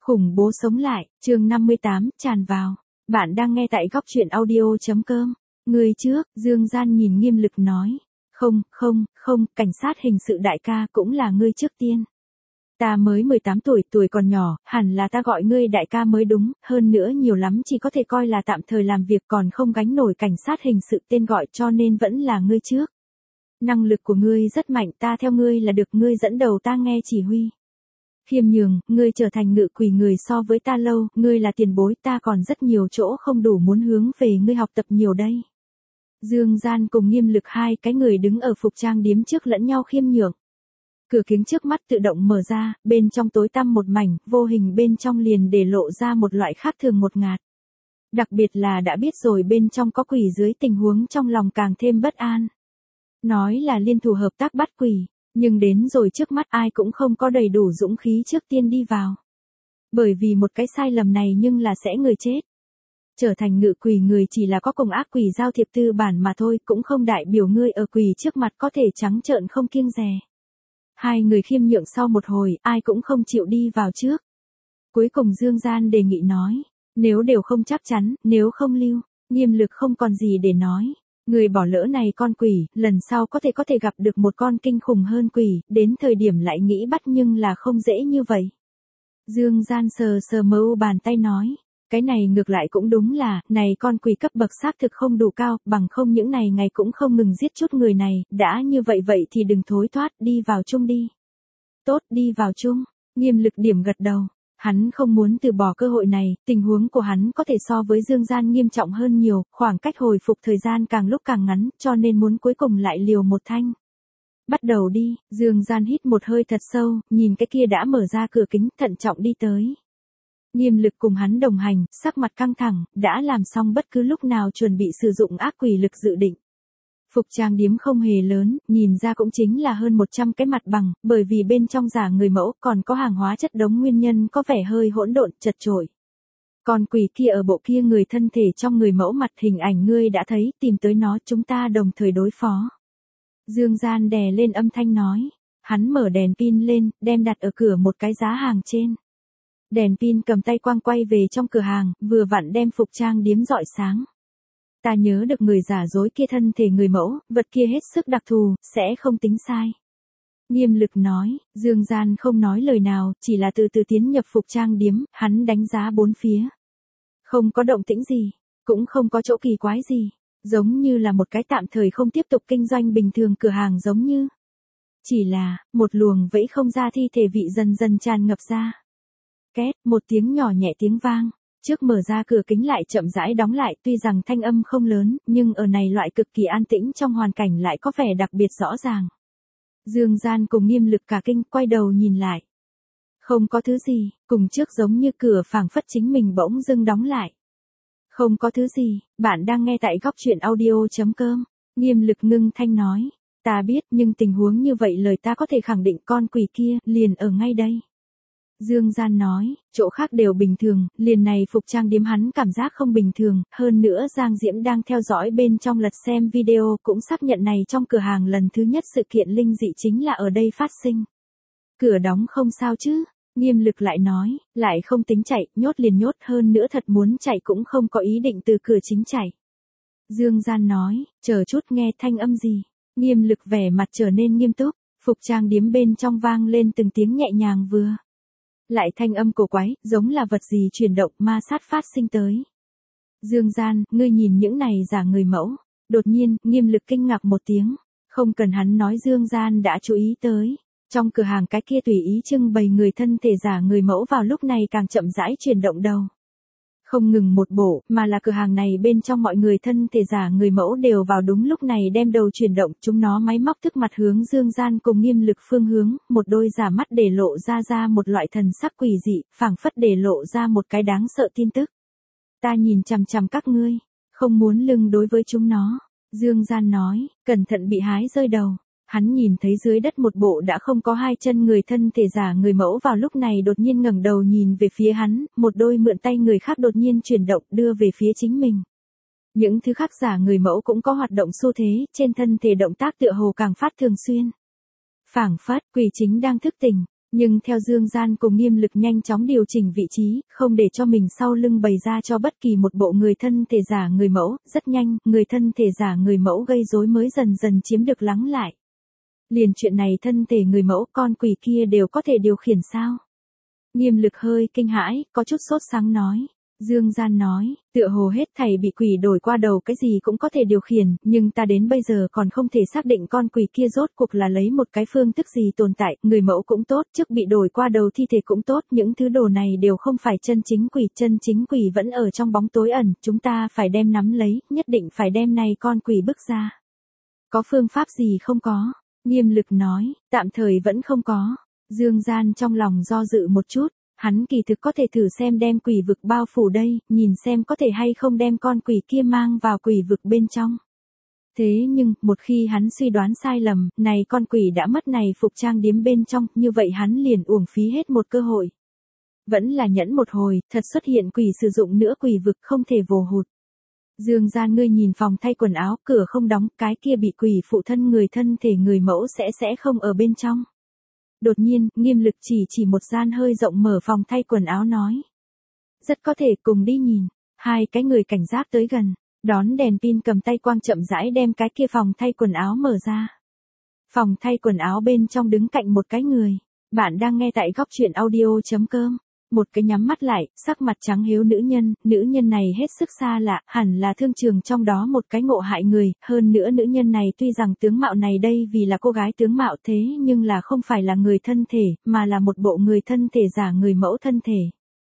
Khủng bố sống lại, chương 58, tràn vào. Bạn đang nghe tại góc truyện audio.com. Người trước, Dương Gian nhìn Nghiêm Lực nói. Không, cảnh sát hình sự đại ca cũng là ngươi trước tiên. Ta mới 18 tuổi, tuổi còn nhỏ, hẳn là ta gọi ngươi đại ca mới đúng, hơn nữa nhiều lắm chỉ có thể coi là tạm thời làm việc còn không gánh nổi cảnh sát hình sự tên gọi cho nên vẫn là ngươi trước. Năng lực của ngươi rất mạnh, ta theo ngươi là được, ngươi dẫn đầu ta nghe chỉ huy. Khiêm nhường, ngươi trở thành ngự quỷ người so với ta lâu, ngươi là tiền bối, ta còn rất nhiều chỗ không đủ muốn hướng về ngươi học tập nhiều đây. Dương Gian cùng Nghiêm Lực hai cái người đứng ở phục trang điếm trước lẫn nhau khiêm nhường. Cửa kính trước mắt tự động mở ra, bên trong tối tăm một mảnh, vô hình bên trong liền để lộ ra một loại khác thường một ngạt. Đặc biệt là đã biết rồi bên trong có quỷ dưới tình huống trong lòng càng thêm bất an. Nói là liên thủ hợp tác bắt quỷ. Nhưng đến rồi trước mắt ai cũng không có đầy đủ dũng khí trước tiên đi vào. Bởi vì một cái sai lầm này nhưng là sẽ người chết. Trở thành ngự quỷ người chỉ là có cùng ác quỷ giao thiệp tư bản mà thôi, cũng không đại biểu ngươi ở quỷ trước mặt có thể trắng trợn không kiêng dè. Hai người khiêm nhượng sau một hồi, ai cũng không chịu đi vào trước. Cuối cùng Dương Gian đề nghị nói, nếu đều không chắc chắn, nếu không lưu, Nghiêm Lực không còn gì để nói. Người bỏ lỡ này con quỷ, lần sau có thể gặp được một con kinh khủng hơn quỷ, đến thời điểm lại nghĩ bắt nhưng là không dễ như vậy. Dương Gian sờ mơ bàn tay nói, cái này ngược lại cũng đúng là, này con quỷ cấp bậc xác thực không đủ cao, bằng không những này ngày cũng không ngừng giết chút người này, đã như vậy thì đừng thối thoát, đi vào chung đi. Tốt, đi vào chung, Nghiêm Lực điểm gật đầu. Hắn không muốn từ bỏ cơ hội này, tình huống của hắn có thể so với Dương Gian nghiêm trọng hơn nhiều, khoảng cách hồi phục thời gian càng lúc càng ngắn, cho nên muốn cuối cùng lại liều một thanh. Bắt đầu đi, Dương Gian hít một hơi thật sâu, nhìn cái kia đã mở ra cửa kính, thận trọng đi tới. Nghiêm Lực cùng hắn đồng hành, sắc mặt căng thẳng, đã làm xong bất cứ lúc nào chuẩn bị sử dụng ác quỷ lực dự định. Phục trang điếm không hề lớn, nhìn ra cũng chính là hơn 100 cái mặt bằng, bởi vì bên trong giả người mẫu còn có hàng hóa chất đống nguyên nhân có vẻ hơi hỗn độn, chật chội. Còn quỷ kia ở bộ kia người thân thể trong người mẫu mặt hình ảnh ngươi đã thấy, tìm tới nó chúng ta đồng thời đối phó. Dương Gian đè lên âm thanh nói, hắn mở đèn pin lên, đem đặt ở cửa một cái giá hàng trên. Đèn pin cầm tay quang quay về trong cửa hàng, vừa vặn đem phục trang điếm rọi sáng. Ta nhớ được người giả dối kia thân thể người mẫu, vật kia hết sức đặc thù, sẽ không tính sai. Nghiêm Lực nói, Dương Gian không nói lời nào, chỉ là từ từ tiến nhập phục trang điếm, hắn đánh giá bốn phía. Không có động tĩnh gì, cũng không có chỗ kỳ quái gì, giống như là một cái tạm thời không tiếp tục kinh doanh bình thường cửa hàng giống như. Chỉ là, một luồng vẫy không ra thi thể vị dần dần tràn ngập ra. Két, một tiếng nhỏ nhẹ tiếng vang. Trước mở ra cửa kính lại chậm rãi đóng lại, tuy rằng thanh âm không lớn, nhưng ở này loại cực kỳ an tĩnh trong hoàn cảnh lại có vẻ đặc biệt rõ ràng. Dương Gian cùng Nghiêm Lực cả kinh, quay đầu nhìn lại. Không có thứ gì, cùng trước giống như cửa phảng phất chính mình bỗng dưng đóng lại. Không có thứ gì, bạn đang nghe tại góc truyện audio.com. Nghiêm Lực ngưng thanh nói, ta biết nhưng tình huống như vậy lời ta có thể khẳng định con quỷ kia liền ở ngay đây. Dương Gian nói, chỗ khác đều bình thường, liền này phục trang điếm hắn cảm giác không bình thường, hơn nữa Giang Diễm đang theo dõi bên trong lật xem video cũng xác nhận này trong cửa hàng lần thứ nhất sự kiện linh dị chính là ở đây phát sinh. Cửa đóng không sao chứ, Nghiêm Lực lại nói, lại không tính chạy, nhốt liền nhốt, hơn nữa thật muốn chạy cũng không có ý định từ cửa chính chạy. Dương Gian nói, chờ chút nghe thanh âm gì, Nghiêm Lực vẻ mặt trở nên nghiêm túc, phục trang điếm bên trong vang lên từng tiếng nhẹ nhàng vừa. Lại thanh âm cổ quái, giống là vật gì chuyển động ma sát phát sinh tới. Dương Gian, ngươi nhìn những này giả người mẫu. Đột nhiên, Nghiêm Lực kinh ngạc một tiếng. Không cần hắn nói Dương Gian đã chú ý tới. Trong cửa hàng cái kia tùy ý trưng bày người thân thể giả người mẫu vào lúc này càng chậm rãi chuyển động đầu. Không ngừng một bộ, mà là cửa hàng này bên trong mọi người thân thể giả người mẫu đều vào đúng lúc này đem đầu chuyển động, chúng nó máy móc thức mặt hướng Dương Gian cùng Nghiêm Lực phương hướng, một đôi giả mắt để lộ ra một loại thần sắc quỷ dị, phảng phất để lộ ra một cái đáng sợ tin tức. Ta nhìn chằm chằm các ngươi, không muốn lưng đối với chúng nó. Dương Gian nói, cẩn thận bị hái rơi đầu. Hắn nhìn thấy dưới đất một bộ đã không có hai chân người thân thể giả người mẫu vào lúc này đột nhiên ngẩng đầu nhìn về phía hắn, một đôi mượn tay người khác đột nhiên chuyển động đưa về phía chính mình. Những thứ khác giả người mẫu cũng có hoạt động xu thế, trên thân thể động tác tựa hồ càng phát thường xuyên. Phảng phất, quỷ chính đang thức tỉnh. Nhưng theo Dương Gian cùng Nghiêm Lực nhanh chóng điều chỉnh vị trí, không để cho mình sau lưng bày ra cho bất kỳ một bộ người thân thể giả người mẫu, rất nhanh, người thân thể giả người mẫu gây rối mới dần dần chiếm được lắng lại. Liền chuyện này thân thể người mẫu con quỷ kia đều có thể điều khiển sao? Nghiêm Lực hơi kinh hãi, có chút sốt sáng nói. Dương Gian nói, tựa hồ hết thảy bị quỷ đổi qua đầu cái gì cũng có thể điều khiển, nhưng ta đến bây giờ còn không thể xác định con quỷ kia rốt cuộc là lấy một cái phương thức gì tồn tại, người mẫu cũng tốt, trước bị đổi qua đầu thi thể cũng tốt, những thứ đồ này đều không phải chân chính quỷ vẫn ở trong bóng tối ẩn, chúng ta phải đem nắm lấy, nhất định phải đem này con quỷ bức ra. Có phương pháp gì không có? Nghiêm Lực nói, tạm thời vẫn không có. Dương Gian trong lòng do dự một chút. Hắn kỳ thực có thể thử xem đem quỷ vực bao phủ đây, nhìn xem có thể hay không đem con quỷ kia mang vào quỷ vực bên trong. Thế nhưng, một khi hắn suy đoán sai lầm, này con quỷ đã mất này phục trang điếm bên trong, như vậy hắn liền uổng phí hết một cơ hội. Vẫn là nhẫn một hồi, thật xuất hiện quỷ sử dụng nữa quỷ vực không thể vồ hụt. Dương Gian ngươi nhìn phòng thay quần áo, cửa không đóng, cái kia bị quỷ phụ thân người thân thể người mẫu sẽ không ở bên trong. Đột nhiên, Nghiêm Lực chỉ một gian hơi rộng mở phòng thay quần áo nói. Rất có thể cùng đi nhìn. Hai cái người cảnh giác tới gần, đón đèn pin cầm tay quang chậm rãi đem cái kia phòng thay quần áo mở ra. Phòng thay quần áo bên trong đứng cạnh một cái người. Bạn đang nghe tại góc truyện audio.com. Một cái nhắm mắt lại, sắc mặt trắng hiếu nữ nhân này hết sức xa lạ, hẳn là thương trường trong đó một cái ngộ hại người, hơn nữa nữ nhân này tuy rằng tướng mạo này đây vì là cô gái tướng mạo thế nhưng là không phải là người thân thể, mà là một bộ người thân thể giả người mẫu thân thể.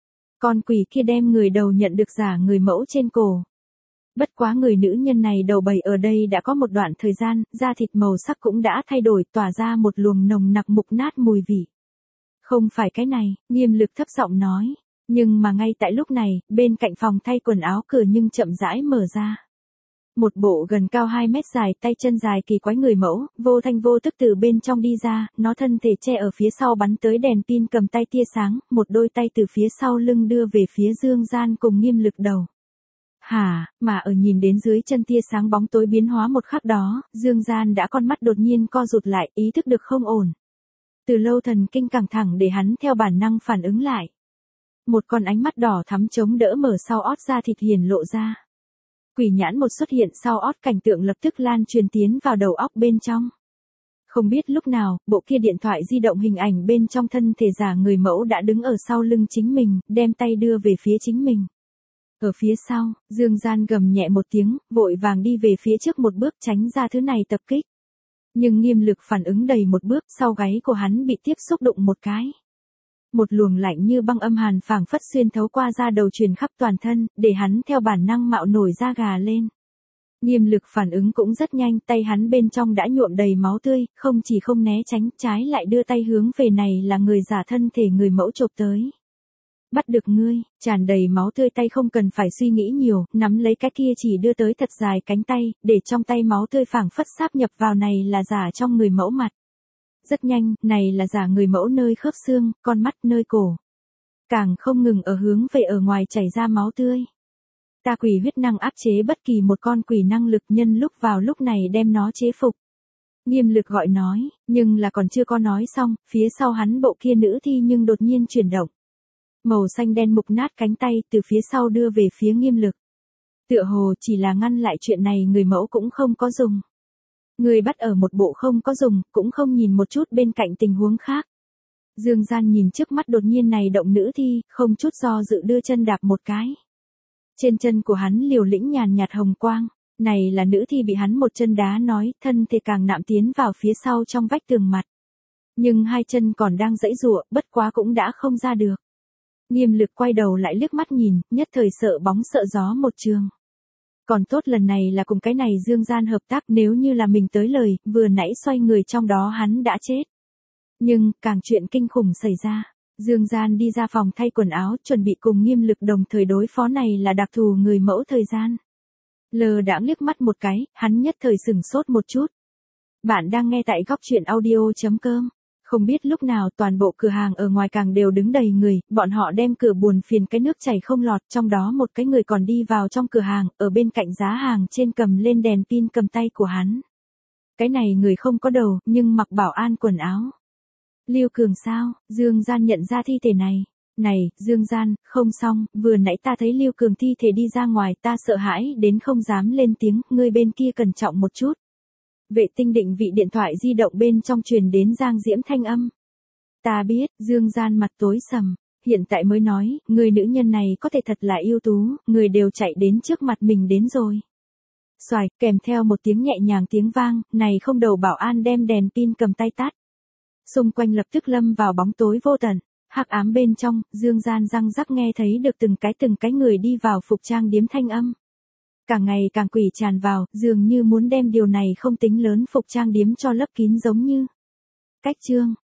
Con quỷ kia đem người đầu nhận được giả người mẫu trên cổ. Bất quá người nữ nhân này đầu bầy ở đây đã có một đoạn thời gian, da thịt màu sắc cũng đã thay đổi tỏa ra một luồng nồng nặc mục nát mùi vị. Không phải cái này, Nghiêm Lực thấp giọng nói. Nhưng mà ngay tại lúc này, bên cạnh phòng thay quần áo cửa nhưng chậm rãi mở ra. Một bộ gần cao 2 mét dài, tay chân dài kỳ quái người mẫu, vô thanh vô tức từ bên trong đi ra, nó thân thể che ở phía sau bắn tới đèn pin cầm tay tia sáng, một đôi tay từ phía sau lưng đưa về phía Dương Gian cùng Nghiêm Lực đầu. Mà ở nhìn đến dưới chân tia sáng bóng tối biến hóa một khắc đó, Dương Gian đã con mắt đột nhiên co rụt lại, ý thức được không ổn. Từ lâu thần kinh căng thẳng để hắn theo bản năng phản ứng lại. Một con ánh mắt đỏ thắm chống đỡ mở sau ót ra thịt hiển lộ ra. Quỷ nhãn một xuất hiện sau ót cảnh tượng lập tức lan truyền tiến vào đầu óc bên trong. Không biết lúc nào, bộ kia điện thoại di động hình ảnh bên trong thân thể giả người mẫu đã đứng ở sau lưng chính mình, đem tay đưa về phía chính mình. Ở phía sau, Dương Gian gầm nhẹ một tiếng, vội vàng đi về phía trước một bước tránh ra thứ này tập kích. Nhưng Nghiêm Lực phản ứng đầy một bước, sau gáy của hắn bị tiếp xúc đụng một cái. Một luồng lạnh như băng âm hàn phảng phất xuyên thấu qua da đầu truyền khắp toàn thân, để hắn theo bản năng mạo nổi da gà lên. Nghiêm Lực phản ứng cũng rất nhanh, tay hắn bên trong đã nhuộm đầy máu tươi, không chỉ không né tránh, trái lại đưa tay hướng về này là người giả thân thể người mẫu chộp tới. Bắt được ngươi, tràn đầy máu tươi tay không cần phải suy nghĩ nhiều, nắm lấy cái kia chỉ đưa tới thật dài cánh tay, để trong tay máu tươi phảng phất sáp nhập vào này là giả trong người mẫu mặt. Rất nhanh, này là giả người mẫu nơi khớp xương, con mắt nơi cổ. Càng không ngừng ở hướng về ở ngoài chảy ra máu tươi. Ta quỷ huyết năng áp chế bất kỳ một con quỷ năng lực nhân lúc vào lúc này đem nó chế phục. Nghiêm Lực gọi nói, nhưng là còn chưa có nói xong, phía sau hắn bộ kia nữ thi nhưng đột nhiên chuyển động. Màu xanh đen mục nát cánh tay từ phía sau đưa về phía Nghiêm Lực. Tựa hồ chỉ là ngăn lại chuyện này người mẫu cũng không có dùng. Người bắt ở một bộ không có dùng, cũng không nhìn một chút bên cạnh tình huống khác. Dương Gian nhìn trước mắt đột nhiên này động nữ thi, không chút do dự đưa chân đạp một cái. Trên chân của hắn liều lĩnh nhàn nhạt hồng quang, này là nữ thi bị hắn một chân đá nói, thân thể càng nạm tiến vào phía sau trong vách tường mặt. Nhưng hai chân còn đang giãy giụa, bất quá cũng đã không ra được. Nghiêm Lực quay đầu lại liếc mắt nhìn, nhất thời sợ bóng sợ gió một trường. Còn tốt lần này là cùng cái này Dương Gian hợp tác, nếu như là mình tới lời, vừa nãy xoay người trong đó hắn đã chết. Nhưng, càng chuyện kinh khủng xảy ra. Dương Gian đi ra phòng thay quần áo, chuẩn bị cùng Nghiêm Lực đồng thời đối phó này là đặc thù người mẫu thời gian. Lờ đãng liếc mắt một cái, hắn nhất thời sửng sốt một chút. Bạn đang nghe tại góc truyện audio.com. Không biết lúc nào toàn bộ cửa hàng ở ngoài càng đều đứng đầy người, bọn họ đem cửa buồn phiền cái nước chảy không lọt, trong đó một cái người còn đi vào trong cửa hàng, ở bên cạnh giá hàng trên cầm lên đèn pin cầm tay của hắn. Cái này người không có đầu, nhưng mặc bảo an quần áo. Lưu Cường sao? Dương Gian nhận ra thi thể này. Này, Dương Gian, không xong, vừa nãy ta thấy Lưu Cường thi thể đi ra ngoài, ta sợ hãi đến không dám lên tiếng, ngươi bên kia cẩn trọng một chút. Vệ tinh định vị điện thoại di động bên trong truyền đến Giang Diễm thanh âm. Ta biết, Dương Gian mặt tối sầm, hiện tại mới nói, người nữ nhân này có thể thật là ưu tú, người đều chạy đến trước mặt mình đến rồi. Xoài, kèm theo một tiếng nhẹ nhàng tiếng vang, này không đầu bảo an đem đèn pin cầm tay tắt. Xung quanh lập tức lâm vào bóng tối vô tận, hắc ám bên trong, Dương Gian răng rắc nghe thấy được từng cái người đi vào phục trang điếm thanh âm. Càng ngày càng quỷ tràn vào, dường như muốn đem điều này không tính lớn phục trang điếm cho lấp kín giống như. Cách chương.